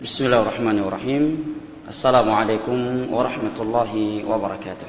Bismillahirrahmanirrahim. Assalamualaikum warahmatullahi wabarakatuh.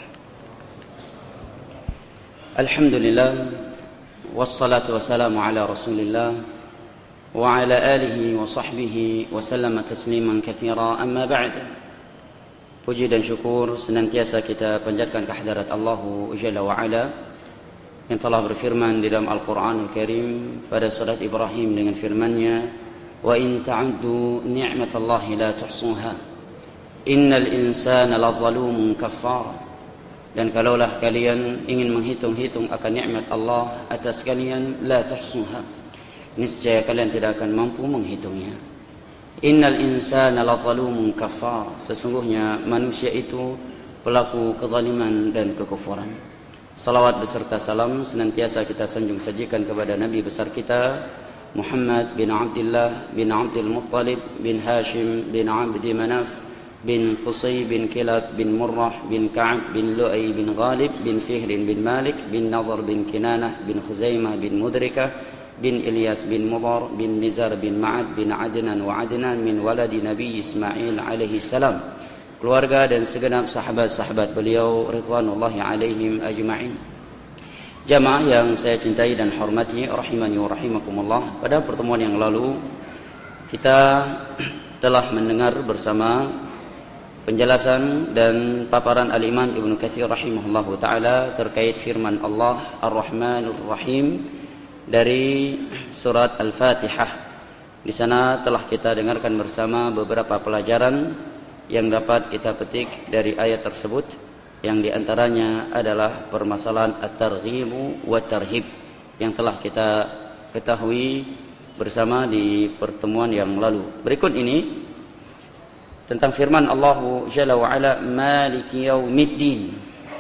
Alhamdulillah, wassalatu wassalamu ala rasulillah wa ala alihi wa sahbihi wa sallama tasliman katsira, amma ba'd. Puji dan syukur senantiasa kita panjatkan kehadirat Allah Jalla wa Ala yang telah berfirman di dalam Al-Quranul Karim pada surat Ibrahim dengan firman-Nya, wa in ta'uddu ni'matallahi la tuhsuha innal insana lazalumun kafar. Dan kalaulah kalian ingin menghitung-hitung akan nikmat Allah atas kalian, la tuhsuha, niscaya kalian tidak akan mampu menghitungnya. Innal insana lazalumun kafar, sesungguhnya manusia itu pelaku kezaliman dan kekufuran. Salawat beserta salam senantiasa kita sanjung sajikan kepada Nabi besar kita Muhammad bin Abdullah bin Abdul Muttalib bin Hashim bin Abdi Manaf bin Qusay bin Kilab bin Murrah bin Ka'ab bin Lu'ay bin Ghalib bin Fihr bin Malik bin Nadhr bin Kinanah bin Khuzaimah bin Mudrikah bin Ilyas bin Mudhar bin Nizar bin Ma'ad bin Adnan wa Adnan min waladi Nabi Ismail alaihi salam, keluarga dan segenap sahabat-sahabat beliau ridwanullahi alaihim ajma'in. Jamaah yang saya cintai dan hormati, rahimani wa rahimakumullah. Pada pertemuan yang lalu kita telah mendengar bersama penjelasan dan paparan Al-Imam Ibnu Katsir rahimahullahu taala terkait firman Allah Ar-Rahmanur Rahim dari surat Al-Fatihah. Di sana telah kita dengarkan bersama beberapa pelajaran yang dapat kita petik dari ayat tersebut, yang diantaranya adalah permasalahan at-targhibu wa tarhib yang telah kita ketahui bersama di pertemuan yang lalu. Berikut ini tentang firman Allah Jalla wa Ala, Maliki Yaumiddin.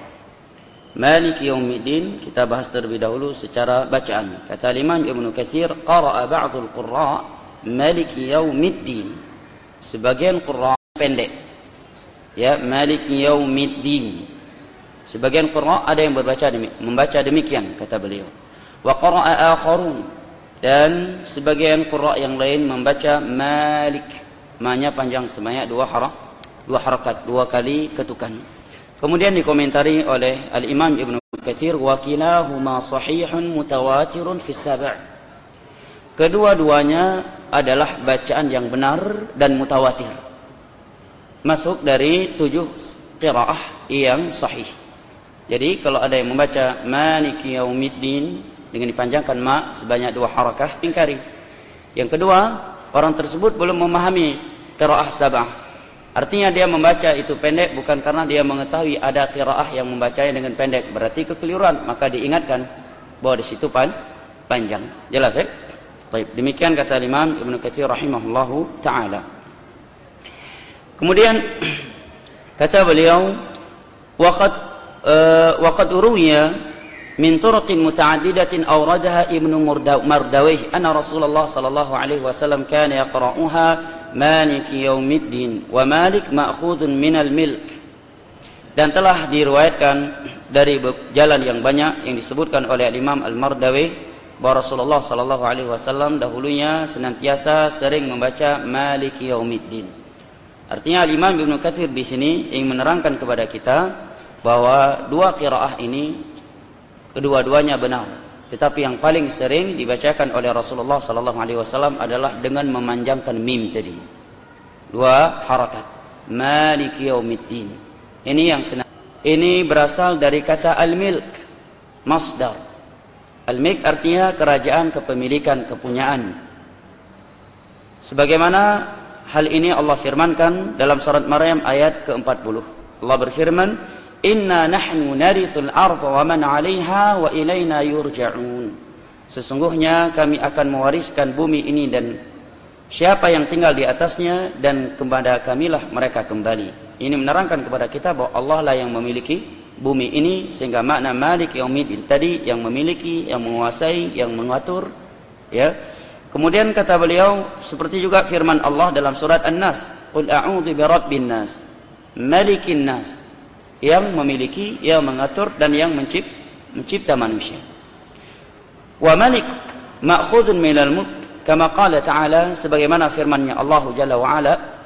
Maliki Yaumiddin kita bahas terlebih dahulu secara bacaan. Kata Imam Ibnu Katsir, qara'a ba'dul qurra Maliki Yaumiddin. Sebagian qurra pendek, ya, Maliki Yaumiddin. Sebagian qurra ada yang membaca demikian kata beliau. Wa qara'a akharun, dan sebagian qurra yang lain membaca Malik. Ma-nya panjang sebanyak dua harakat, dua kali ketukan. Kemudian dikomentari oleh Al-Imam Ibnu Katsir, wa kilahuma sahihun mutawatirun fi sab'. Kedua-duanya adalah bacaan yang benar dan mutawatir, masuk dari 7 qiraah yang sahih. Jadi kalau ada yang membaca Maliki Yaumiddin dengan dipanjangkan ma sebanyak 2 harakah, ingkari. Yang kedua, orang tersebut belum memahami qiraah sab'ah. Artinya dia membaca itu pendek bukan karena dia mengetahui ada qiraah yang membacanya dengan pendek, berarti kekeliruan, maka diingatkan bahwa di situ panjang. Jelas ya? Baik, demikian kata Imam Ibnu Katsir rahimahullahu taala. Kemudian kata beliau, waqad uruya min turuqin muta'addidatin awradaha Ibnu Mardawayh anna Rasulullah sallallahu alaihi wasallam kana yaqra'uha Maliki Yaumiddin wa Malik ma'khudun minal milk. Dan telah diriwayatkan dari jalan yang banyak yang disebutkan oleh Imam Al-Mardawayh bahwa Rasulullah sallallahu alaihi wasallam dahulunya senantiasa sering membaca Maliki Yaumiddin. Artinya Imam Ibnu Katsir di sini ingin menerangkan kepada kita bahwa 2 qiraah ini kedua-duanya benar, tetapi yang paling sering dibacakan oleh Rasulullah sallallahu alaihi wasallam adalah dengan memanjangkan mim tadi, 2 harakat, Maliki Yaumiddin. Ini berasal dari kata al-milk, masdar. Al-milk artinya kerajaan, kepemilikan, kepunyaan. Sebagaimana hal ini Allah firmankan dalam surat Maryam ayat ke-40. Allah berfirman, Inna nahnu narithul arda wa man 'alaiha wa ilaina yurja'un. Sesungguhnya kami akan mewariskan bumi ini dan siapa yang tinggal di atasnya, dan kepada kamilah mereka kembali. Ini menerangkan kepada kita bahwa Allah lah yang memiliki bumi ini, sehingga makna Malik Yaumiddin tadi yang memiliki, yang menguasai, yang mengatur, ya. Kemudian kata beliau, seperti juga firman Allah dalam surat An-Nas, Qul a'udzu birabbin nas, malikin nas, yang memiliki, yang mengatur, dan yang mencipta manusia. Wa malik ma'khudun minal mulk, kama qala ta'ala, sebagaimana firman-Nya Allah Jalla wa Ala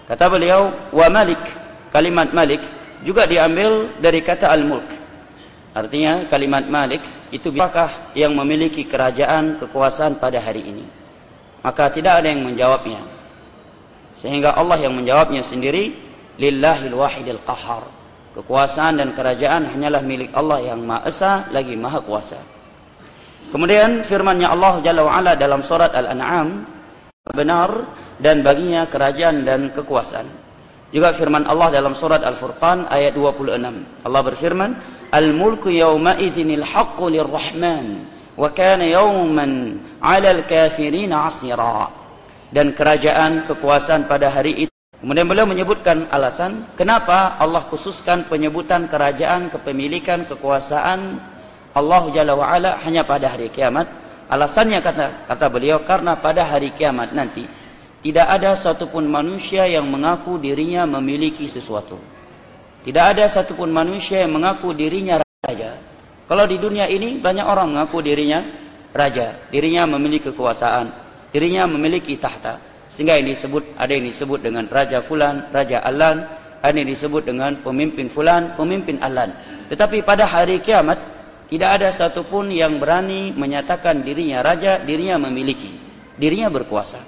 Kata beliau, wa malik, kalimat malik juga diambil dari kata al-mulk. Artinya kalimat malik itu apakah yang memiliki kerajaan, kekuasaan pada hari ini. Maka tidak ada yang menjawabnya. Sehingga Allah yang menjawabnya sendiri, lillahil wahidil qahar. Kekuasaan dan kerajaan hanyalah milik Allah yang Maha Esa lagi Maha Kuasa. Kemudian firman-Nya Allah Jalla wa Ala dalam surat Al-An'am, benar dan baginya kerajaan dan kekuasaan. Juga firman Allah dalam surat Al-Furqan ayat 26. Allah berfirman, "Al-mulku yawma idzinil haqqu lirrahman wa kana yawman 'alal kafirin 'asira." Dan kerajaan, kekuasaan pada hari itu. Kemudian beliau menyebutkan alasan kenapa Allah khususkan penyebutan kerajaan, kepemilikan, kekuasaan Allah Jalla wa Ala hanya pada hari kiamat. Alasannya kata beliau, karena pada hari kiamat nanti tidak ada satupun manusia yang mengaku dirinya memiliki sesuatu. Tidak ada satupun manusia yang mengaku dirinya raja. Kalau di dunia ini banyak orang mengaku dirinya raja, dirinya memiliki kekuasaan, dirinya memiliki tahta. Sehingga ini ada yang disebut dengan raja fulan, raja alan, ada yang disebut dengan pemimpin fulan, pemimpin alan. Tetapi pada hari kiamat tidak ada satupun yang berani menyatakan dirinya raja, dirinya memiliki, dirinya berkuasa.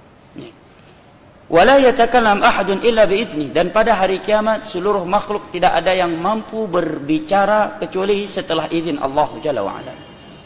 Wala yatakallam ahadun illa biizni, dan pada hari kiamat seluruh makhluk tidak ada yang mampu berbicara kecuali setelah izin Allah Jalla wa Ala.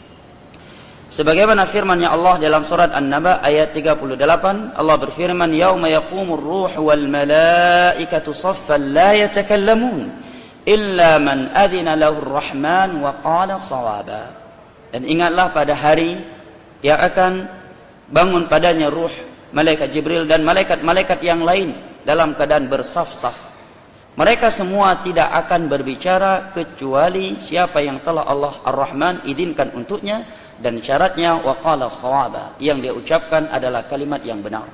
Sebagaimana firman-Nya Allah dalam surat An-Naba ayat 38, Allah berfirman, "Yauma yaqumur ruhu wal malaikatu saffan la yatakallamun illa man adzina lahu ar-rahman wa qala shawaba." Dan ingatlah pada hari yang akan bangun padanya ruh, malaikat Jibril dan malaikat-malaikat yang lain dalam keadaan bersaf-saf. Mereka semua tidak akan berbicara kecuali siapa yang telah Allah Ar-Rahman izinkan untuknya, dan syaratnya wa qala shawaba, yang dia ucapkan adalah kalimat yang benar.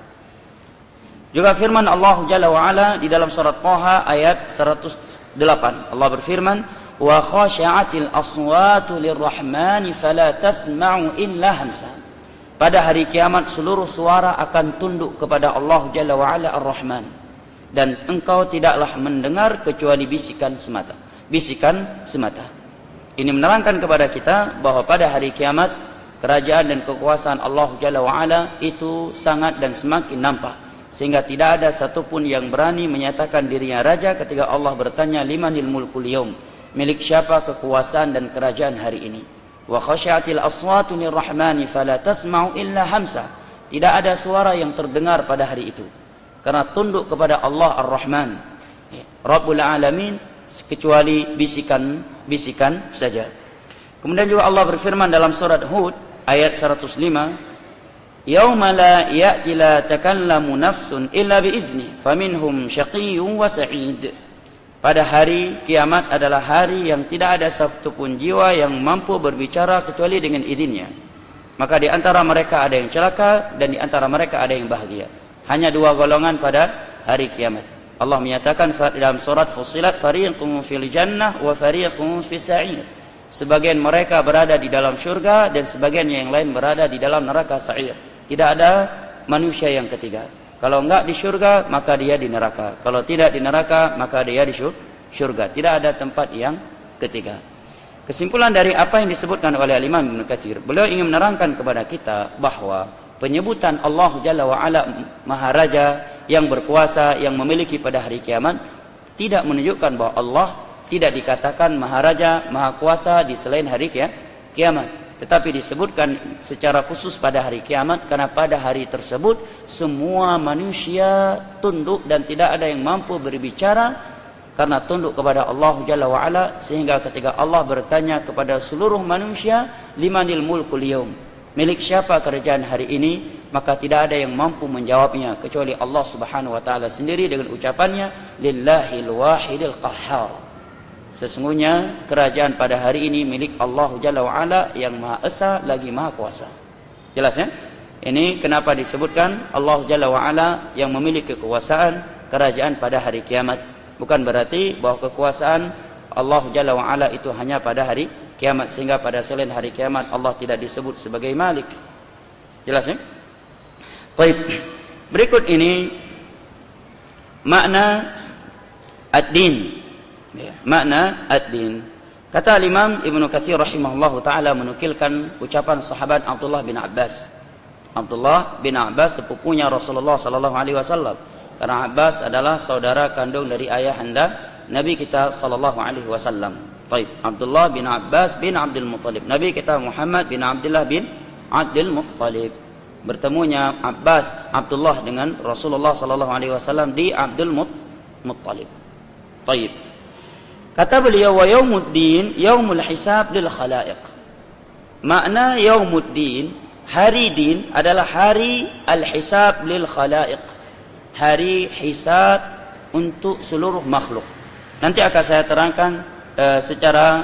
Juga firman Allah Jalla wa Ala di dalam surat Thaha ayat 108. Allah berfirman, "Wa khashi'atil aswatu lirrahmani fala tasma'u illa hamsa." Pada hari kiamat seluruh suara akan tunduk kepada Allah Jalla wa Ala Ar-Rahman, dan engkau tidaklah mendengar kecuali bisikan semata. Bisikan semata. Ini menerangkan kepada kita bahwa pada hari kiamat kerajaan dan kekuasaan Allah Jalla wa Ala itu sangat dan semakin nampak. Sehingga tidak ada satupun yang berani menyatakan dirinya raja ketika Allah bertanya, limanil mulkul yaum, milik siapa kekuasaan dan kerajaan hari ini. Wa khasyatil aswatu lirrahmani fala tasma'u illa hamsa. Tidak ada suara yang terdengar pada hari itu, karena tunduk kepada Allah Ar-Rahman, Rabbul Alamin, kecuali bisikan saja. Kemudian juga Allah berfirman dalam surat Hud ayat 105, "Yauma la ya'ti la takallamu nafsun illa bi'izni, faminhum syaqiyyun wa sa'id." Pada hari kiamat adalah hari yang tidak ada satupun jiwa yang mampu berbicara kecuali dengan izinnya. Maka di antara mereka ada yang celaka dan di antara mereka ada yang bahagia. Hanya dua golongan pada hari kiamat. Allah menyatakan dalam surat Fussilat, "Fariqun fil jannah wa fariqun fis sa'ir." Sebagian mereka berada di dalam syurga dan sebagian yang lain berada di dalam neraka sa'ir. Tidak ada manusia yang ketiga. Kalau enggak di syurga, maka dia di neraka. Kalau tidak di neraka, maka dia di syurga. Tidak ada tempat yang ketiga. Kesimpulan dari apa yang disebutkan oleh Imam Ibnu Katsir, beliau ingin menerangkan kepada kita bahwa penyebutan Allah Jalla wa Ala Maharaja yang berkuasa, yang memiliki pada hari kiamat, tidak menunjukkan bahwa Allah tidak dikatakan Maharaja, Maha Kuasa di selain hari kiamat. Tetapi disebutkan secara khusus pada hari kiamat, karena pada hari tersebut semua manusia tunduk dan tidak ada yang mampu berbicara karena tunduk kepada Allah Jalla wa Ala. Sehingga ketika Allah bertanya kepada seluruh manusia, limanil mulkul yaum, milik siapa kerajaan hari ini, maka tidak ada yang mampu menjawabnya kecuali Allah Subhanahu wa taala sendiri dengan ucapannya, lillahil wahidil qahhar. Sesungguhnya kerajaan pada hari ini milik Allah Jalla wa Ala yang Maha Esa lagi Maha Kuasa. Jelas ya? Ini kenapa disebutkan Allah Jalla wa Ala yang memiliki kekuasaan kerajaan pada hari kiamat. Bukan berarti bahwa kekuasaan Allah Jalla wa Ala itu hanya pada hari kiamat, sehingga pada selain hari kiamat Allah tidak disebut sebagai Malik. Jelas ya? Baik. Berikut ini makna ad-din. Ya, makna ad-din. Kata Imam Ibnu Katsir rahimahullahu taala menukilkan ucapan sahabat Abdullah bin Abbas. Abdullah bin Abbas sepupunya Rasulullah sallallahu alaihi wasallam. Karena Abbas adalah saudara kandung dari ayahanda Nabi kita sallallahu alaihi wasallam. Baik, Abdullah bin Abbas bin Abdul Muttalib. Nabi kita Muhammad bin Abdullah bin Abdul Muttalib. Bertemunya Abdullah dengan Rasulullah sallallahu alaihi wasallam di Abdul Muttalib. Baik. Kata beliau, wa yaumuddin yaumul hisab lil khalaiq. Makna yaumuddin, hari din adalah hari al-hisab lil khalaiq. Hari hisab untuk seluruh makhluk. Nanti akan saya terangkan secara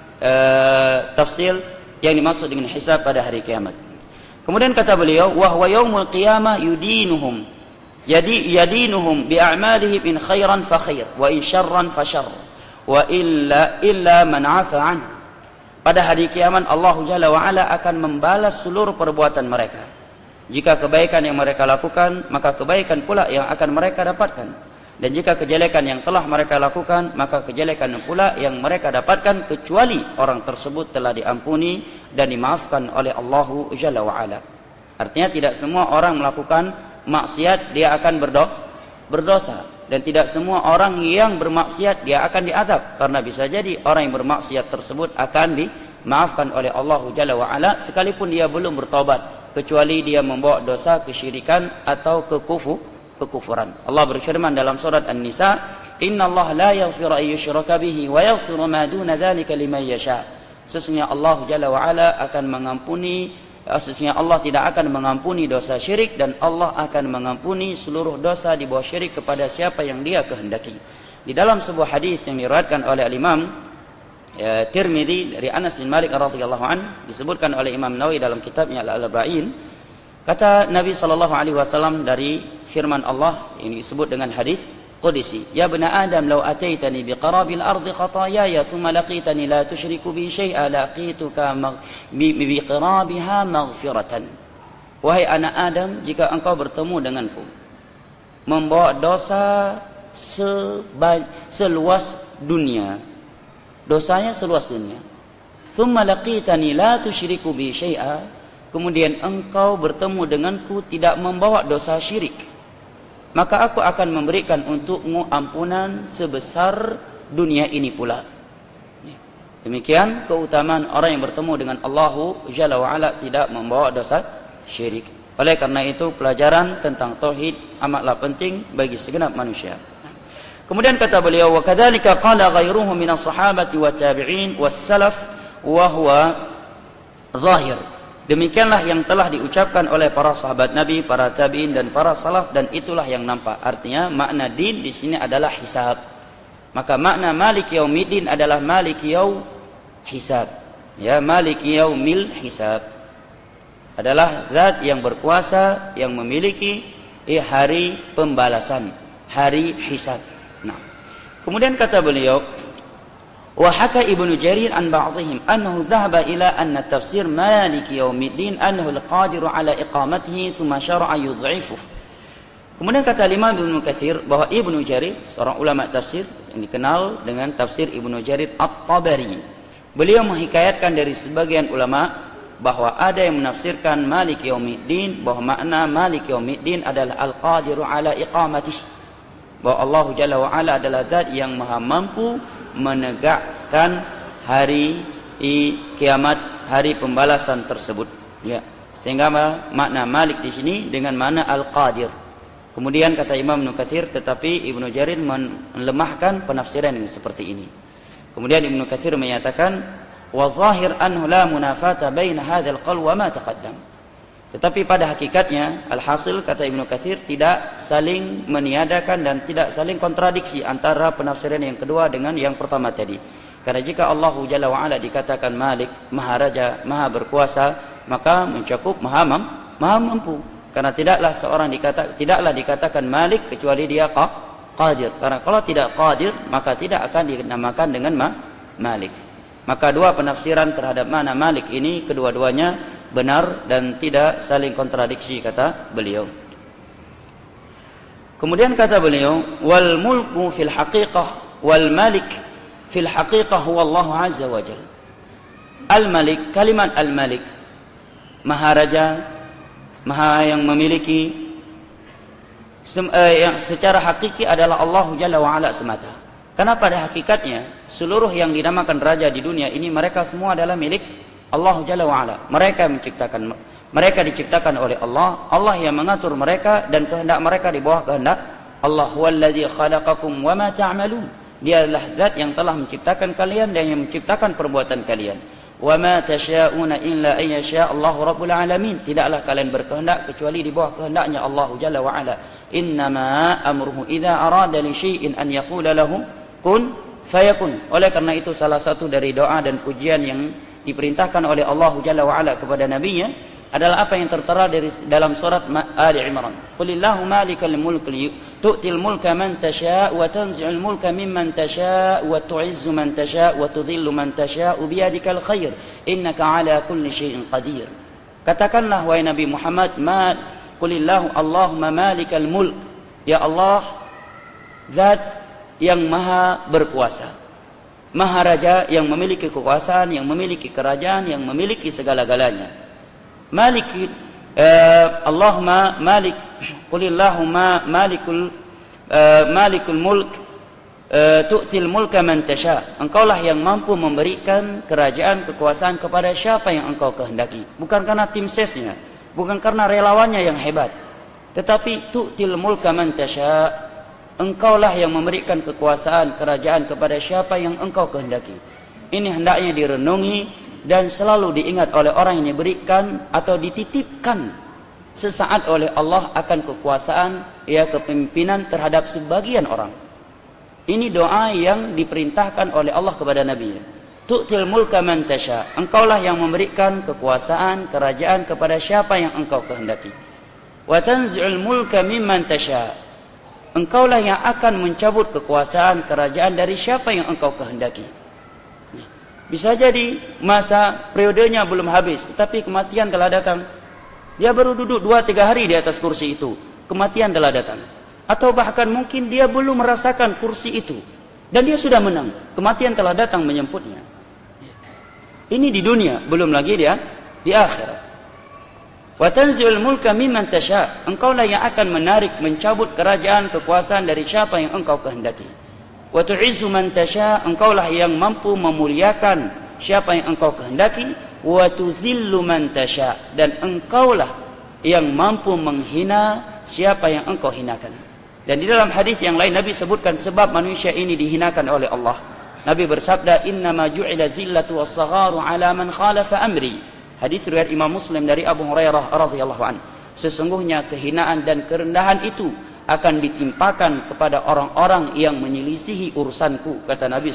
tafsil yang dimaksud dengan hisab pada hari kiamat. Kemudian kata beliau, wa huwa yaumul qiyamah yudinuhum. Jadi yadinuhum bi a'malihim in khairan fa khair wa in syarran fa syarr. Wa illa man 'afa an. Pada hari kiamat Allah Jalla wa Ala akan membalas seluruh perbuatan mereka. Jika kebaikan yang mereka lakukan, maka kebaikan pula yang akan mereka dapatkan. Dan jika kejelekan yang telah mereka lakukan, maka kejelekan pula yang mereka dapatkan, kecuali orang tersebut telah diampuni dan dimaafkan oleh Allah Jalla wa Ala. Artinya tidak semua orang melakukan maksiat dia akan berdosa. Dan tidak semua orang yang bermaksiat dia akan diazab, karena bisa jadi orang yang bermaksiat tersebut akan dimaafkan oleh Allah Jalla wa Ala sekalipun dia belum bertaubat, kecuali dia membawa dosa kesyirikan atau kekufuran. Allah berfirman dalam surat An-Nisa, "Innallaha la yaghfiru an yushraka bihi wa yaghfiru ma duna dzalika liman yasha." Sesungguhnya Allah Jalla wa Ala akan mengampuni, sesungguhnya Allah tidak akan mengampuni dosa syirik, dan Allah akan mengampuni seluruh dosa di bawah syirik kepada siapa yang dia kehendaki. Di dalam sebuah hadis yang diriwayatkan oleh Imam Tirmidzi dari Anas bin Malik radhiyallahu anhu, disebutkan oleh Imam Nawawi dalam kitabnya Al-Arba'in, kata Nabi sallallahu alaihi wasallam dari firman Allah ini disebut dengan hadis qudsi, "Ya bani Adam, law ataitani biqarabil ardi khataaya thumma laqitani la tusyriku bi syai'a laqituka biqirabiha maghfiratan." Wahai anak Adam, jika engkau bertemu denganku membawa dosa seluas dunia, dosanya seluas dunia, thumma laqitani la tusyriku bi syai'a, kemudian engkau bertemu denganku tidak membawa dosa syirik, maka aku akan memberikan untukmu ampunan sebesar dunia ini pula. Demikian keutamaan orang yang bertemu dengan Allah Jalla wa Ala tidak membawa dosa syirik. Oleh karena itu pelajaran tentang tauhid amatlah penting bagi segenap manusia. Kemudian kata beliau, wa kadzalika qala ghairuhum minas sahabati wat tabi'in was salaf wa huwa zahir. Demikianlah yang telah diucapkan oleh para sahabat Nabi, para tabi'in dan para salaf, dan itulah yang nampak. Artinya makna din di sini adalah hisab. Maka makna Malik Yaumiddin adalah Malik Yaum Hisab. Ya, Malik Yaumil Hisab adalah zat yang berkuasa yang memiliki hari pembalasan, hari hisab. Nah, kemudian kata beliau, وحكى ابن جرير عن بعضهم أنه ذهب إلى أن تفسير مالك يوم الدين أنه القادر على إقامته ثم شرع يضعفه. Kemudian kata Imam Ibnu Katsir bahwa Ibnu Jarir, seorang ulama tafsir yang dikenal dengan tafsir Ibnu Jarir At-Tabari, beliau menghikayatkan dari sebagian ulama bahwa ada yang menafsirkan Malik Yaumiddin bahwa makna Malik Yaumiddin adalah Al-Qadiru ala iqamatih, bahwa Allah Jalla wa Ala adalah zat yang maha mampu menegakkan hari kiamat, hari pembalasan tersebut. Ya, sehingga makna Malik di sini dengan makna Al-Qadir. Kemudian kata Imam Ibnu Katsir, tetapi Ibnu Jarir melemahkan penafsiran yang seperti ini. Kemudian Ibnu Katsir menyatakan, wa zahir anhu la munafata baina hadzal qaul wa ma taqaddam. Tetapi pada hakikatnya, alhasil kata Ibnu Katsir, tidak saling meniadakan dan tidak saling kontradiksi antara penafsiran yang kedua dengan yang pertama tadi. Karena jika Allah Jalla wa Ala dikatakan Malik, Maha Raja, Maha Berkuasa, maka mencakup Maha Mampu. Karena tidaklah dikatakan Malik kecuali dia Qadir. Karena kalau tidak Qadir, maka tidak akan dinamakan dengan Malik. Maka dua penafsiran terhadap makna Malik ini kedua-duanya benar dan tidak saling kontradiksi, kata beliau. Kemudian kata beliau, wal mulku fil haqiqah wal malik fil haqiqah huwa Allah azza wa jalla. Al-Malik, kalimat Al-Malik, Maharaja, Maha yang memiliki, yang secara hakiki adalah Allah Jalla wa'ala semata. Karena pada hakikatnya seluruh yang dinamakan raja di dunia ini mereka semua adalah milik Allah Jalla wa'ala. Mereka diciptakan oleh Allah. Allah yang mengatur mereka dan kehendak mereka di bawah kehendak Allah. Huwallazi khalaqakum wa ma ta'malun. Dia adalah zat yang telah menciptakan kalian dan yang menciptakan perbuatan kalian. Wa ma tasyauna illa an yasha Allahu rabbul alamin. Tidaklah kalian berkehendak kecuali di bawah kehendaknya Allah Jalla wa ala. Innama amruhu idza arada li syai'in an yaqula lahu kun fayakun. Oleh karena itu salah satu dari doa dan pujian yang diperintahkan oleh Allah Jalla wa ala kepada nabinya adalah apa yang tertera dari dalam surat Ali Imran. Qulillahu malikal mulki tu'til mulka man tasha' wa tanzi'ul mulka mimman tasha' wa tu'izzu man tasha' wa tudhillu man tasha' biyadikal khair innaka 'ala kulli syai'in qadir. Katakanlah wahai Nabi Muhammad, qulillahu Allahumma malikal mulk, ya Allah zat yang maha berkuasa, maha raja yang memiliki kekuasaan, yang memiliki kerajaan, yang memiliki segala-galanya. Maliki Allahumma malik qulillahumma malikul mulk tu'til mulka man tasha. Engkaulah yang mampu memberikan kerajaan, kekuasaan kepada siapa yang engkau kehendaki. Bukan karena tim sesnya, bukan karena relawannya yang hebat, tetapi tu'til mulka man tasha. Engkaulah yang memberikan kekuasaan, kerajaan kepada siapa yang engkau kehendaki. Ini hendaknya direnungi dan selalu diingat oleh orang yang diberikan atau dititipkan sesaat oleh Allah akan kekuasaan, ya, kepemimpinan terhadap sebagian orang. Ini doa yang diperintahkan oleh Allah kepada Nabi. Tu'til mulka man tasha. Engkaulah yang memberikan kekuasaan, kerajaan kepada siapa yang engkau kehendaki. Wa tanzi'ul mulka mimman tasha. Engkaulah yang akan mencabut kekuasaan, kerajaan dari siapa yang engkau kehendaki. Bisa jadi masa periodenya belum habis, tetapi kematian telah datang. Dia baru duduk 2-3 hari di atas kursi itu, kematian telah datang. Atau bahkan mungkin dia belum merasakan kursi itu, dan dia sudah menang, kematian telah datang menjemputnya. Ini di dunia, belum lagi dia di akhirat. Wa tanzi'ul mulka mimman tasha. Engkaulah yang akan menarik, mencabut kerajaan, kekuasaan dari siapa yang engkau kehendaki. Wa tu'izzu man tasha. Engkaulah yang mampu memuliakan siapa yang engkau kehendaki. Wa tudhillu man tasha. Dan engkaulah yang mampu menghina siapa yang engkau hinakan. Dan di dalam hadis yang lain Nabi sebutkan sebab manusia ini dihinakan oleh Allah. Nabi bersabda, innama ju'ila dhillatu was-sagharu ala man khalafa amri. Hadis riwayat Imam Muslim dari Abu Hurairah radhiyallahu anhu. Sesungguhnya kehinaan dan kerendahan itu akan ditimpakan kepada orang-orang yang menyelisihi urusanku, kata Nabi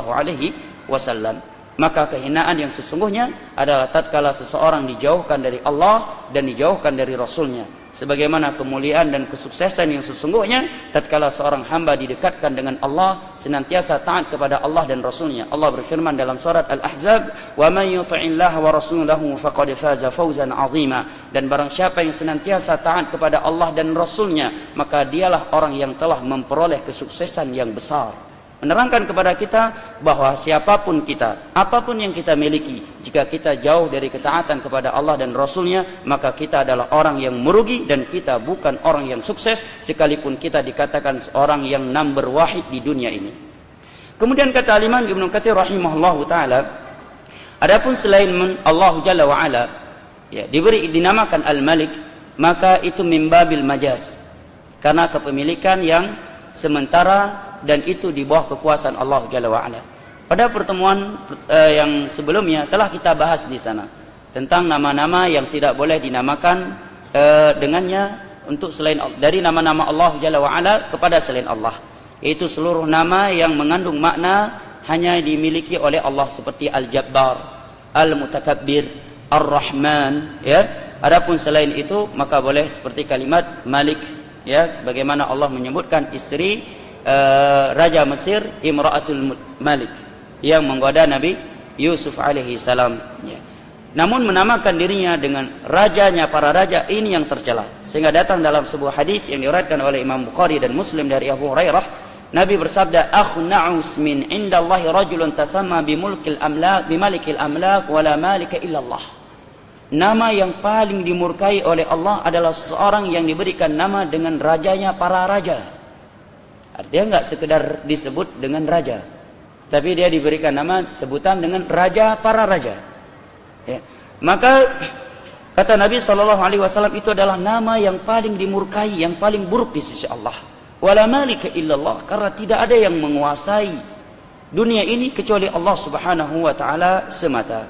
SAW. Maka kehinaan yang sesungguhnya adalah tatkala seseorang dijauhkan dari Allah dan dijauhkan dari Rasulnya. Sebagaimana kemuliaan dan kesuksesan yang sesungguhnya tatkala seorang hamba didekatkan dengan Allah, senantiasa taat kepada Allah dan Rasulnya. Allah berfirman dalam surat Al-Ahzab, "Wa man yuti'illaha wa rasulahu faqad faza fawzan 'azima." Dan barang siapa yang senantiasa taat kepada Allah dan Rasulnya, maka dialah orang yang telah memperoleh kesuksesan yang besar. Menerangkan kepada kita bahwa siapapun kita, apapun yang kita miliki, jika kita jauh dari ketaatan kepada Allah dan Rasulnya, maka kita adalah orang yang merugi dan kita bukan orang yang sukses, sekalipun kita dikatakan seorang yang number wahid di dunia ini. Kemudian kata Imam Ibnu Katsir rahimahullahu taala, adapun selain Allah Jalla wa ala, ya, dinamakan Al-Malik, maka itu min babil majaz. Karena kepemilikan yang sementara dan itu di bawah kekuasaan Allah Jalla wa ala. Pada pertemuan yang sebelumnya telah kita bahas di sana tentang nama-nama yang tidak boleh dinamakan dengannya untuk selain dari nama-nama Allah Jalla wa ala kepada selain Allah. Yaitu seluruh nama yang mengandung makna hanya dimiliki oleh Allah seperti Al-Jabbar, Al-Mutakabbir, Ar-Rahman, ya. Adapun selain itu maka boleh seperti kalimat Malik, ya, sebagaimana Allah menyebutkan istri Raja Mesir Imra'atul Malik yang menggoda Nabi Yusuf alaihi salam, ya. namun menamakan dirinya dengan rajanya para raja, ini yang tercela. Sehingga datang dalam sebuah hadis yang diriwayatkan oleh Imam Bukhari dan Muslim dari Abu Hurairah, Nabi bersabda, "Akhna'us min indallahi rajulun tasamma bimalikil amlak wala malika illallah." Nama yang paling dimurkai oleh Allah adalah seorang yang diberikan nama dengan rajanya para raja. Artinya enggak sekedar disebut dengan raja, tapi dia diberikan nama sebutan dengan raja para raja. Ya. Maka kata Nabi SAW, itu adalah nama yang paling dimurkai, yang paling buruk di sisi Allah. Wala malika illallah, karena tidak ada yang menguasai dunia ini kecuali Allah Subhanahu wa taala semata.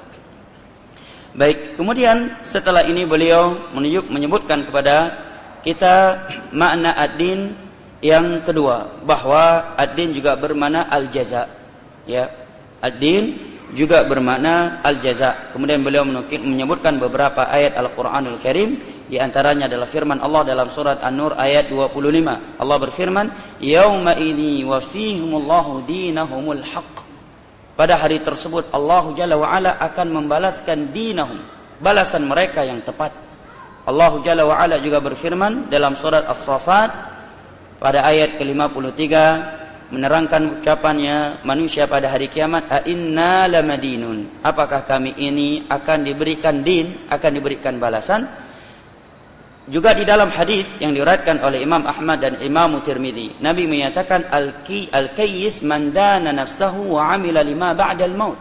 Baik, kemudian setelah ini beliau menyebutkan kepada kita makna ad-din yang kedua, bahwa ad-din juga bermakna al-jaza. Ya, ad-din juga bermakna al-jaza. Kemudian beliau menyebutkan beberapa ayat Al-Qur'anul Karim, di antaranya adalah firman Allah dalam surat An-Nur ayat 25. Allah berfirman, "Yauma idzi wafihimullahu dinahumul haqq." Pada hari tersebut Allah Jalla wa Ala akan membalaskan dinahum, balasan mereka yang tepat. Allah Jalla wa Ala juga berfirman dalam surat As-Saffat pada ayat ke-53, menerangkan ucapannya manusia pada hari kiamat, "A inna lamadinun." Apakah kami ini akan diberikan din, akan diberikan balasan? Juga di dalam hadis yang diriwayatkan oleh Imam Ahmad dan Imam Tirmidzi, Nabi menyatakan, "Al-kayyis man dana nafsahu wa 'amila lima ba'dal maut."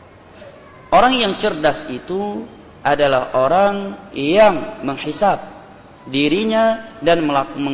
Orang yang cerdas itu adalah orang yang menghisab dirinya dan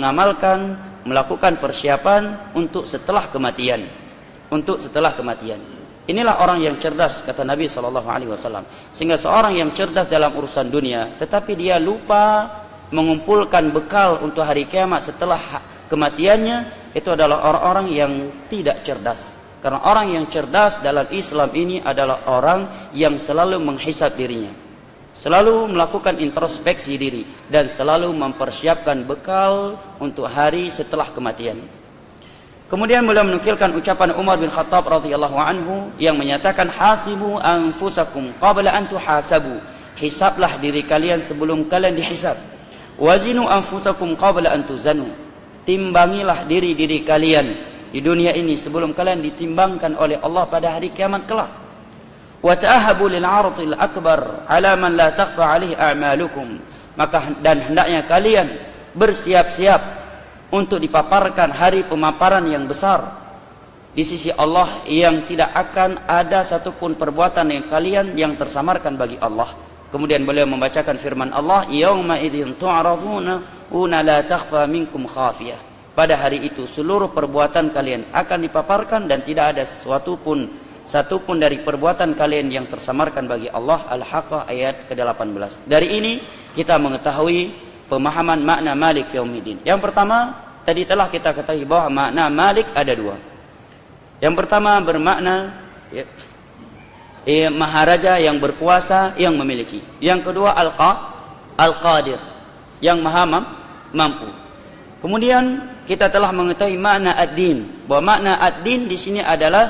melakukan persiapan untuk setelah kematian. Untuk setelah kematian. Inilah orang yang cerdas, kata Nabi SAW. Sehingga seorang yang cerdas dalam urusan dunia, tetapi dia lupa mengumpulkan bekal untuk hari kiamat setelah kematiannya, itu adalah orang-orang yang tidak cerdas. Karena orang yang cerdas dalam Islam ini adalah orang yang selalu menghisab dirinya, selalu melakukan introspeksi diri, dan selalu mempersiapkan bekal untuk hari setelah kematian. Kemudian beliau menukilkan ucapan Umar bin Khattab radhiyallahu anhu yang menyatakan, "Hasibu anfusakum qabla an tuhasabu." Hisablah diri kalian sebelum kalian dihisab. "Wazinu anfusakum qabla an tuzanu." Timbangilah diri-diri kalian di dunia ini sebelum kalian ditimbangkan oleh Allah pada hari kiamat kelak. "Wata'ahabu lil 'ardil akbar 'ala man la takhfa 'alaihi a'malukum." Maka dan hendaknya kalian bersiap-siap untuk dipaparkan hari pemaparan yang besar di sisi Allah, yang tidak akan ada satupun perbuatan yang kalian yang tersamarkan bagi Allah. Kemudian beliau membacakan firman Allah, "Yauma idzin tu'raduna una la takhfa minkum khafiyah." Pada hari itu seluruh perbuatan kalian akan dipaparkan dan tidak ada satupun dari perbuatan kalian yang tersamarkan bagi Allah. Al-Haqqah ayat ke-18. Dari ini kita mengetahui pemahaman makna Malik Yaumiddin. Yang pertama, tadi telah kita ketahui bahwa makna Malik ada dua. Yang pertama bermakna maharaja yang berkuasa, yang memiliki. Yang kedua Al-Qadir, yang maha mampu. Kemudian kita telah mengetahui makna ad-din, bahwa makna ad-din di sini adalah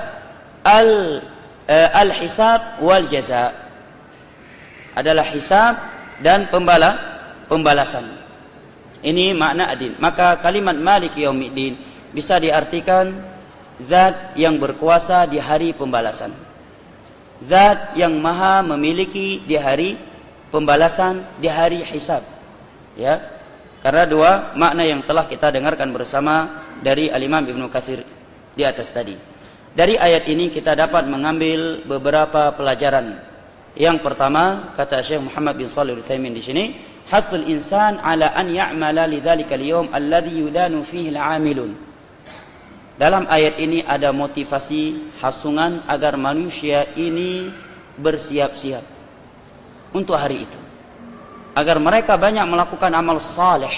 al-hisab wal jaza. Adalah hisab dan pembalasan. Ini makna ad-din. Maka kalimat Malik Yaumiddin bisa diartikan zat yang berkuasa di hari pembalasan, zat yang maha memiliki di hari pembalasan, di hari hisab. Ya, karena dua makna yang telah kita dengarkan bersama dari Al-Imam Ibnu Katsir di atas tadi. Dari ayat ini kita dapat mengambil beberapa pelajaran. Yang pertama, kata Syekh Muhammad bin Shalih Al-Utsaimin di sini, hathul insan ala an ya'mala lidzalika al-yawm alladhi yudanu fihi al-'amilun. Dalam ayat ini ada motivasi, hasungan agar manusia ini bersiap-siap untuk hari itu, agar mereka banyak melakukan amal saleh,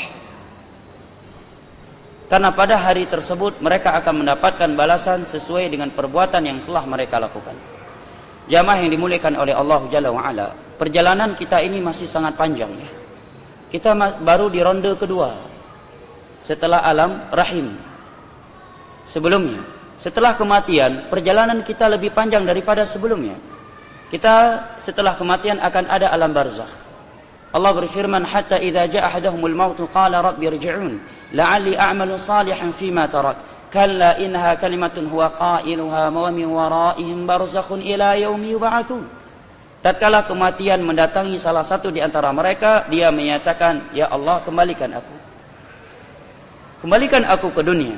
karena pada hari tersebut mereka akan mendapatkan balasan sesuai dengan perbuatan yang telah mereka lakukan. Jamaah yang dimuliakan oleh Allah Jalla wa Ala, perjalanan kita ini masih sangat panjang ya. Kita baru di ronde kedua setelah alam rahim. Sebelumnya, setelah kematian, perjalanan kita lebih panjang daripada sebelumnya. Kita setelah kematian akan ada alam barzakh. Allah berfirman, hatta idza jaa ahaduhumul maut qala rabbi irji'un la'alli a'malu salihan fima tarak kalla innaha kalimatun huwa qailuha wa min waraihim barzakhun ila yaumi yub'atsun. Tatkala kematian mendatangi salah satu di antara mereka, dia menyatakan, ya Allah, kembalikan aku ke dunia,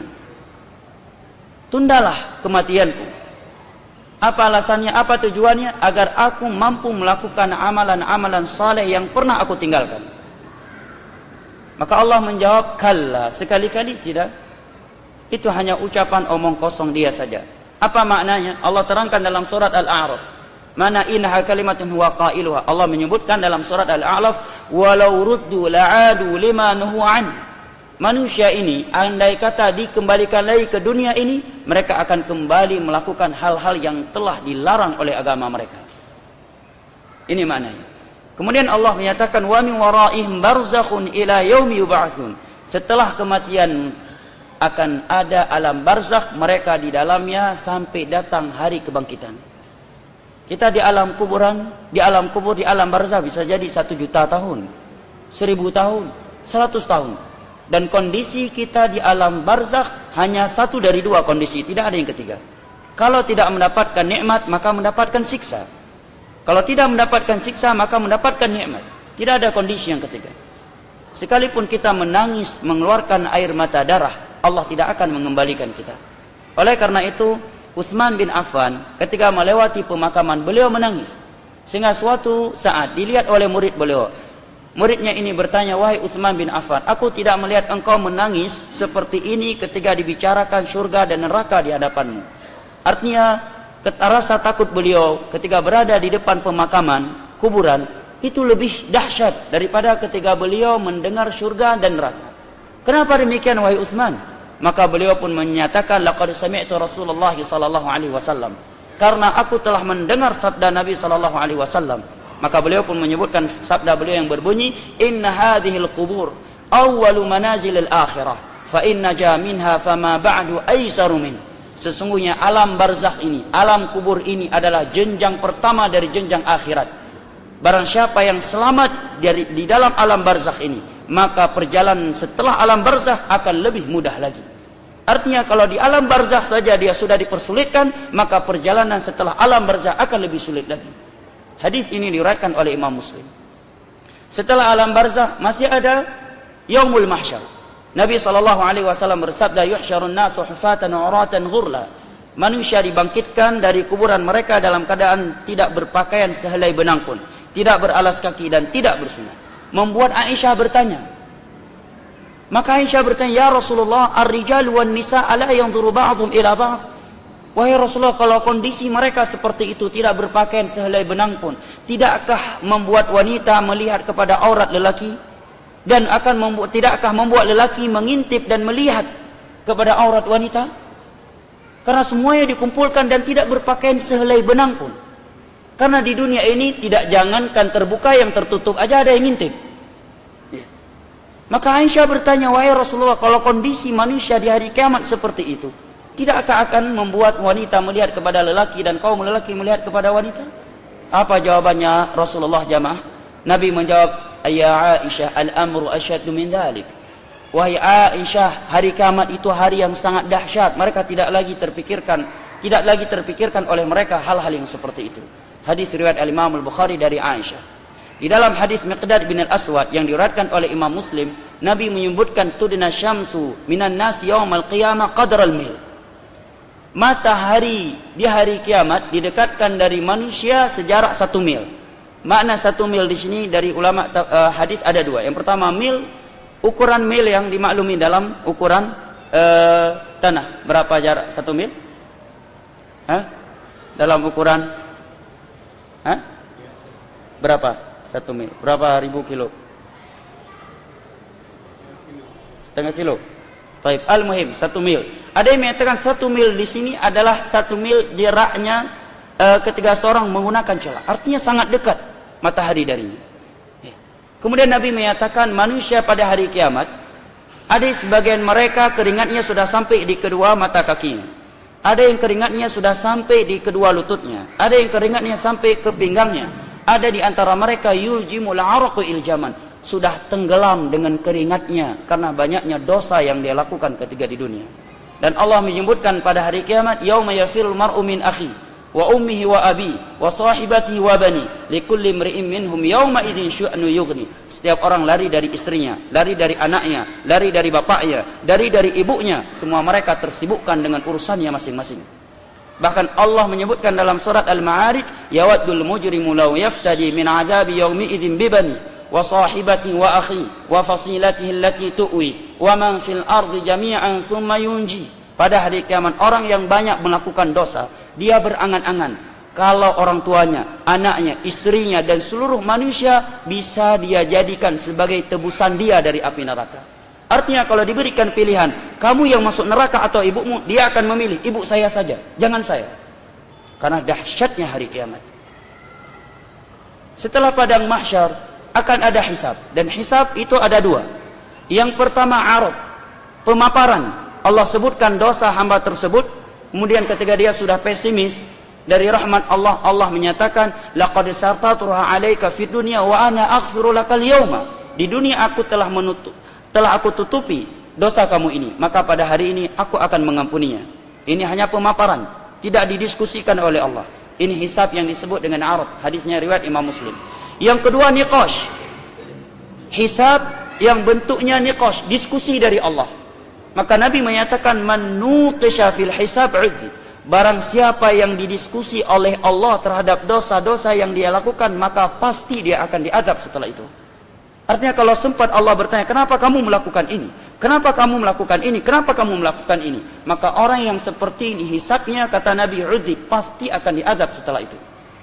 tundalah kematianku. Apa alasannya, apa tujuannya? Agar aku mampu melakukan amalan-amalan saleh yang pernah aku tinggalkan. Maka Allah menjawab, kalla, sekali-kali tidak. Itu hanya ucapan omong kosong dia saja. Apa maknanya? Allah terangkan dalam surat Al-A'raf. Mana innaha kalimatun huwa qailuha. Allah menyebutkan dalam surat Al-A'raf, walau ruddu la'adu lima nuhu an. Manusia ini, andai kata dikembalikan lagi ke dunia ini, mereka akan kembali melakukan hal-hal yang telah dilarang oleh agama mereka. Ini maknanya. Kemudian Allah menyatakan, wa min waraihim barzakhun ila yaumi yub'atsun. Setelah kematian akan ada alam barzakh, mereka di dalamnya sampai datang hari kebangkitan. Kita di alam kuburan, di alam kubur, di alam barzakh bisa jadi 1 juta tahun, 1000 tahun, 100 tahun. Dan kondisi kita di alam barzakh hanya satu dari dua kondisi, tidak ada yang ketiga. Kalau tidak mendapatkan nikmat, maka mendapatkan siksa. Kalau tidak mendapatkan siksa, maka mendapatkan nikmat. Tidak ada kondisi yang ketiga. Sekalipun kita menangis, mengeluarkan air mata darah, Allah tidak akan mengembalikan kita. Oleh karena itu, Utsman bin Affan ketika melewati pemakaman, beliau menangis. Sehingga suatu saat dilihat oleh murid beliau. Muridnya ini bertanya, wahai Utsman bin Affan, aku tidak melihat engkau menangis seperti ini ketika dibicarakan surga dan neraka di hadapanmu. Artinya, rasa takut beliau ketika berada di depan pemakaman, kuburan, itu lebih dahsyat daripada ketika beliau mendengar surga dan neraka. Kenapa demikian, wahai Utsman? Maka beliau pun menyatakan, laqad sami'tu Rasulullah sallallahu alaihi wasallam. Karena aku telah mendengar sabda Nabi sallallahu alaihi wasallam. Maka beliau pun menyebutkan sabda beliau yang berbunyi, inna hadhil qubur awwalu manazilil akhirah fa inna ja minha fama ba'du aisaru min. Sesungguhnya alam barzakh ini, alam kubur ini adalah jenjang pertama dari jenjang akhirat. Barang siapa yang selamat di dalam alam barzakh ini, maka perjalanan setelah alam barzakh akan lebih mudah lagi. Artinya kalau di alam barzakh saja dia sudah dipersulitkan, maka perjalanan setelah alam barzakh akan lebih sulit lagi. Hadis ini diriwayatkan oleh Imam Muslim. Setelah alam barzakh masih ada yaumul mahsyar. Nabi SAW bersabda, yuhsyarun nasu hufatan uratan ghurla. Manusia dibangkitkan dari kuburan mereka dalam keadaan tidak berpakaian sehelai benang pun, tidak beralas kaki dan tidak bersunat. Membuat Aisyah bertanya. Maka Aisyah bertanya, ya Rasulullah, ar-rijal wan nisa ala yanzuru ba'dhum ila ba'd. Wahai Rasulullah, kalau kondisi mereka seperti itu, tidak berpakaian sehelai benang pun, tidakkah membuat wanita melihat kepada aurat lelaki? Dan tidakkah membuat lelaki mengintip dan melihat kepada aurat wanita? Karena semuanya dikumpulkan dan tidak berpakaian sehelai benang pun. Karena di dunia ini tidak jangankan terbuka, yang tertutup aja ada yang ngintip. Maka Aisyah bertanya, wahai Rasulullah, kalau kondisi manusia di hari kiamat seperti itu, tidakkah akan membuat wanita melihat kepada lelaki dan kaum lelaki melihat kepada wanita? Apa jawabannya Rasulullah jamaah? Nabi menjawab, ya Aisyah, al-amru asyaddu min dzalik. Wahai Aisyah, hari kiamat itu hari yang sangat dahsyat. Mereka tidak lagi terpikirkan oleh mereka hal-hal yang seperti itu. Hadis riwayat Al-Imam Al-Bukhari dari Aisyah. Di dalam hadis Miqdad bin Al-Aswad yang diriwayatkan oleh Imam Muslim, Nabi menyebutkan tudna syamsu minan nas yaumal qiyamah qadral mil. Matahari di hari kiamat didekatkan dari manusia sejarak 1 mil. Makna 1 mil di sini dari ulama hadis ada 2. Yang pertama mil, ukuran mil yang dimaklumi dalam ukuran tanah. Berapa jarak 1 mil? Dalam ukuran berapa 1 mil? Berapa ribu kilo? Setengah kilo. Baik, al-muhim 1 mil. Ada yang mengatakan 1 mil di sini adalah 1 mil jaraknya ketika seorang menggunakan celah. Artinya sangat dekat matahari darinya. Kemudian Nabi menyatakan manusia pada hari kiamat, ada sebagian mereka keringatnya sudah sampai di kedua mata kakinya. Ada yang keringatnya sudah sampai di kedua lututnya. Ada yang keringatnya sampai ke pinggangnya. Ada di antara mereka yuljimul araqu iljaman. Sudah tenggelam dengan keringatnya karena banyaknya dosa yang dia lakukan ketika di dunia. Dan Allah menyebutkan pada hari kiamat, yauma yafirul mar'u min akhi wa ummihi wa abi wa sahibatihi wa bani likulli imri'in minhum yauma idzin syu'nu yughni. Setiap orang lari dari istrinya, lari dari anaknya, lari dari bapaknya, dari ibunya. Semua mereka tersibukkan dengan urusannya masing-masing. Bahkan Allah menyebutkan dalam surat Al-Ma'arij, yawaddul mujrimu law yaftadi min 'adzabi yaumi idzin bibani wa sahibatihi wa akhi wa fasilatihi allati tu'wi wa man fil ardi jami'an thumma yunji. Pada hari kiamat orang yang banyak melakukan dosa, dia berangan-angan kalau orang tuanya, anaknya, istrinya dan seluruh manusia bisa dia jadikan sebagai tebusan dia dari api neraka. Artinya kalau diberikan pilihan, kamu yang masuk neraka atau ibumu, dia akan memilih ibu saya saja, jangan saya. Karena dahsyatnya hari kiamat. Setelah padang mahsyar akan ada hisab, dan hisab itu ada dua. Yang pertama arad, pemaparan. Allah sebutkan dosa hamba tersebut, kemudian ketika dia sudah pesimis dari rahmat Allah, Allah menyatakan, laqad sartatruha 'alaika fid dunya wa ana aghfiru lakal yauma. Di dunia aku telah aku tutupi dosa kamu ini, maka pada hari ini aku akan mengampuninya. Ini hanya pemaparan, tidak didiskusikan oleh Allah. Ini hisab yang disebut dengan arad. Hadisnya riwayat Imam Muslim. Yang kedua niqash. Hisab yang bentuknya niqash, diskusi dari Allah. Maka Nabi menyatakan man nuqisha fil hisab udzi. Barang siapa yang didiskusi oleh Allah terhadap dosa-dosa yang dia lakukan, maka pasti dia akan diazab setelah itu. Artinya kalau sempat Allah bertanya, kenapa kamu melakukan ini? Kenapa kamu melakukan ini? Kenapa kamu melakukan ini? Maka orang yang seperti ini hisabnya, kata Nabi, udzi, pasti akan diazab setelah itu.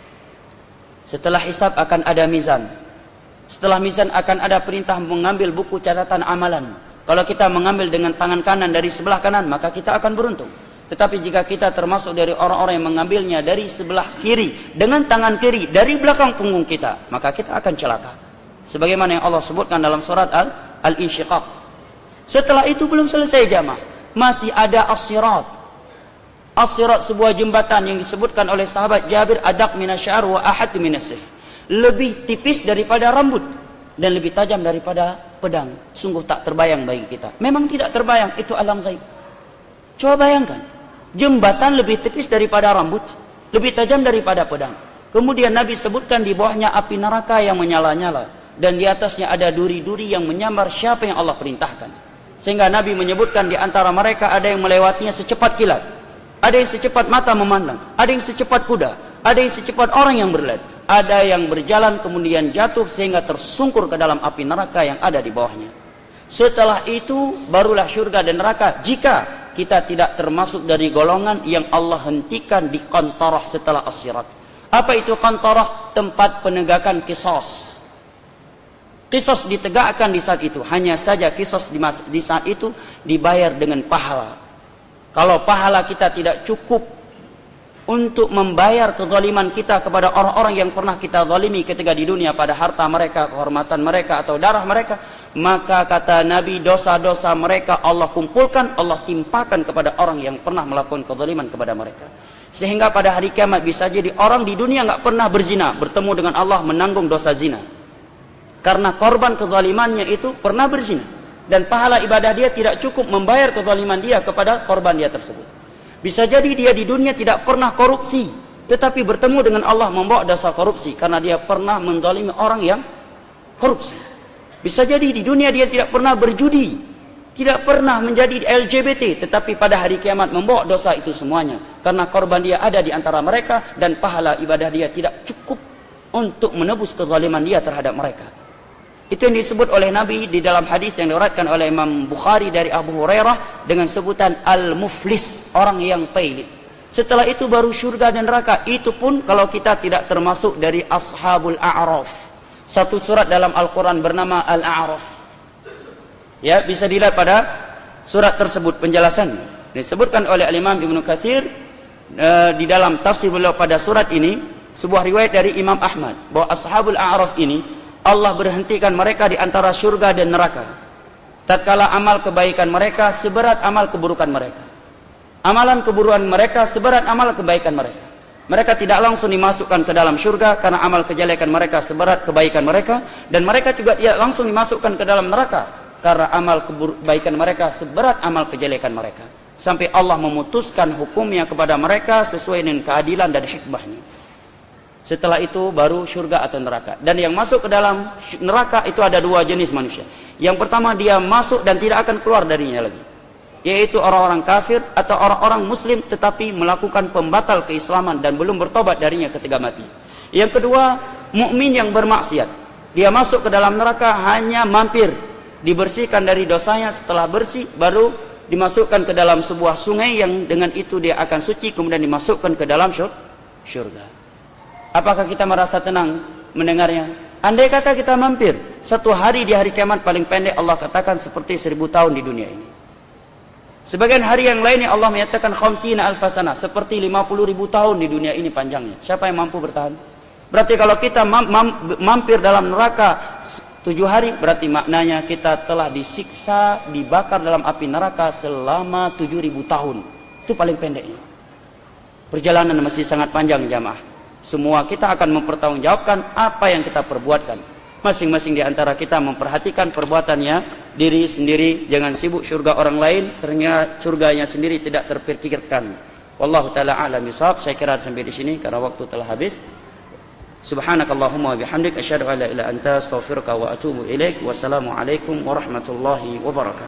Setelah hisab akan ada mizan. Setelah mizan akan ada perintah mengambil buku catatan amalan. Kalau kita mengambil dengan tangan kanan dari sebelah kanan, maka kita akan beruntung. Tetapi jika kita termasuk dari orang-orang yang mengambilnya dari sebelah kiri, dengan tangan kiri, dari belakang punggung kita, maka kita akan celaka. Sebagaimana yang Allah sebutkan dalam surat Al-Insyiqaq. Setelah itu belum selesai jamaah. Masih ada as-sirat. As-sirat sebuah jembatan yang disebutkan oleh sahabat Jabir, adaq minasy'ar wa ahad minasif. Lebih tipis daripada rambut dan lebih tajam daripada pedang. Sungguh tak terbayang bagi kita. Memang tidak terbayang, itu alam gaib. Coba bayangkan, jembatan lebih tipis daripada rambut, lebih tajam daripada pedang. Kemudian Nabi sebutkan di bawahnya api neraka yang menyala-nyala, dan di atasnya ada duri-duri yang menyambar siapa yang Allah perintahkan. Sehingga Nabi menyebutkan di antara mereka ada yang melewatinya secepat kilat, ada yang secepat mata memandang, ada yang secepat kuda, ada yang secepat orang yang berlari. Ada yang berjalan kemudian jatuh sehingga tersungkur ke dalam api neraka yang ada di bawahnya. Setelah itu barulah syurga dan neraka jika kita tidak termasuk dari golongan yang Allah hentikan di qantarah setelah as-sirat. Apa itu qantarah? Tempat penegakan qisas. Qisas ditegakkan di saat itu. Hanya saja qisas di saat itu dibayar dengan pahala. Kalau pahala kita tidak cukup untuk membayar kezaliman kita kepada orang-orang yang pernah kita zalimi ketika di dunia pada harta mereka, kehormatan mereka atau darah mereka, maka kata Nabi dosa-dosa mereka Allah kumpulkan, Allah timpakan kepada orang yang pernah melakukan kezaliman kepada mereka. Sehingga pada hari kiamat bisa jadi orang di dunia enggak pernah berzina, bertemu dengan Allah menanggung dosa zina. Karena korban kezalimannya itu pernah berzina dan pahala ibadah dia tidak cukup membayar kezaliman dia kepada korban dia tersebut. Bisa jadi dia di dunia tidak pernah korupsi, tetapi bertemu dengan Allah membawa dosa korupsi karena dia pernah menzalimi orang yang korupsi. Bisa jadi di dunia dia tidak pernah berjudi, tidak pernah menjadi LGBT, tetapi pada hari kiamat membawa dosa itu semuanya karena korban dia ada di antara mereka dan pahala ibadah dia tidak cukup untuk menebus kezaliman dia terhadap mereka. Itu yang disebut oleh Nabi di dalam hadis yang diriwayatkan oleh Imam Bukhari dari Abu Hurairah dengan sebutan al-muflis, orang yang pailit. Setelah itu baru syurga dan neraka. Itu pun kalau kita tidak termasuk dari ashabul a'raf. Satu surat dalam Al-Quran bernama Al-A'raf. Ya, bisa dilihat pada surat tersebut penjelasannya. Disebutkan oleh Al-Imam Ibnu Katsir di dalam tafsir beliau pada surat ini, sebuah riwayat dari Imam Ahmad bahwa ashabul a'raf ini Allah berhentikan mereka di antara syurga dan neraka tatkala amal kebaikan mereka seberat amal keburukan mereka. Amalan keburukan mereka seberat amal kebaikan mereka. Mereka tidak langsung dimasukkan ke dalam surga karena amal kejelekan mereka seberat kebaikan mereka. Dan mereka juga tidak langsung dimasukkan ke dalam neraka karena amal kebaikan mereka seberat amal kejelekan mereka. Sampai Allah memutuskan hukumnya kepada mereka sesuai dengan keadilan dan hikmahnya. Setelah itu baru surga atau neraka. Dan yang masuk ke dalam neraka itu ada dua jenis manusia. Yang pertama, dia masuk dan tidak akan keluar darinya lagi, yaitu orang-orang kafir atau orang-orang muslim tetapi melakukan pembatal keislaman dan belum bertobat darinya ketika mati. Yang kedua, mukmin yang bermaksiat. Dia masuk ke dalam neraka hanya mampir, dibersihkan dari dosanya, setelah bersih baru dimasukkan ke dalam sebuah sungai yang dengan itu dia akan suci, kemudian dimasukkan ke dalam syurga. Apakah kita merasa tenang mendengarnya? Andai kata kita mampir, satu hari di hari kiamat paling pendek Allah katakan seperti 1000 tahun di dunia ini. Sebagian hari yang lainnya Allah menyatakan khamsina alfasana, seperti 50.000 tahun di dunia ini panjangnya. Siapa yang mampu bertahan? Berarti kalau kita mampir dalam neraka 7 hari, berarti maknanya kita telah disiksa, dibakar dalam api neraka selama 7.000 tahun. Itu paling pendeknya. Perjalanan masih sangat panjang jamaah. Semua kita akan mempertanggungjawabkan apa yang kita perbuatkan. Masing-masing di antara kita memperhatikan perbuatannya diri sendiri, jangan sibuk surga orang lain, ternyata surganya sendiri tidak terpikirkan. Wallahu taala a'lam bishawab. Saya kira sampai di sini karena waktu telah habis. Subhanakallahumma wa bihamdik asyhadu an la ilaha illa anta astaghfiruka wa atubu ilaik. Wassalamu alaikum warahmatullahi wabarakatuh.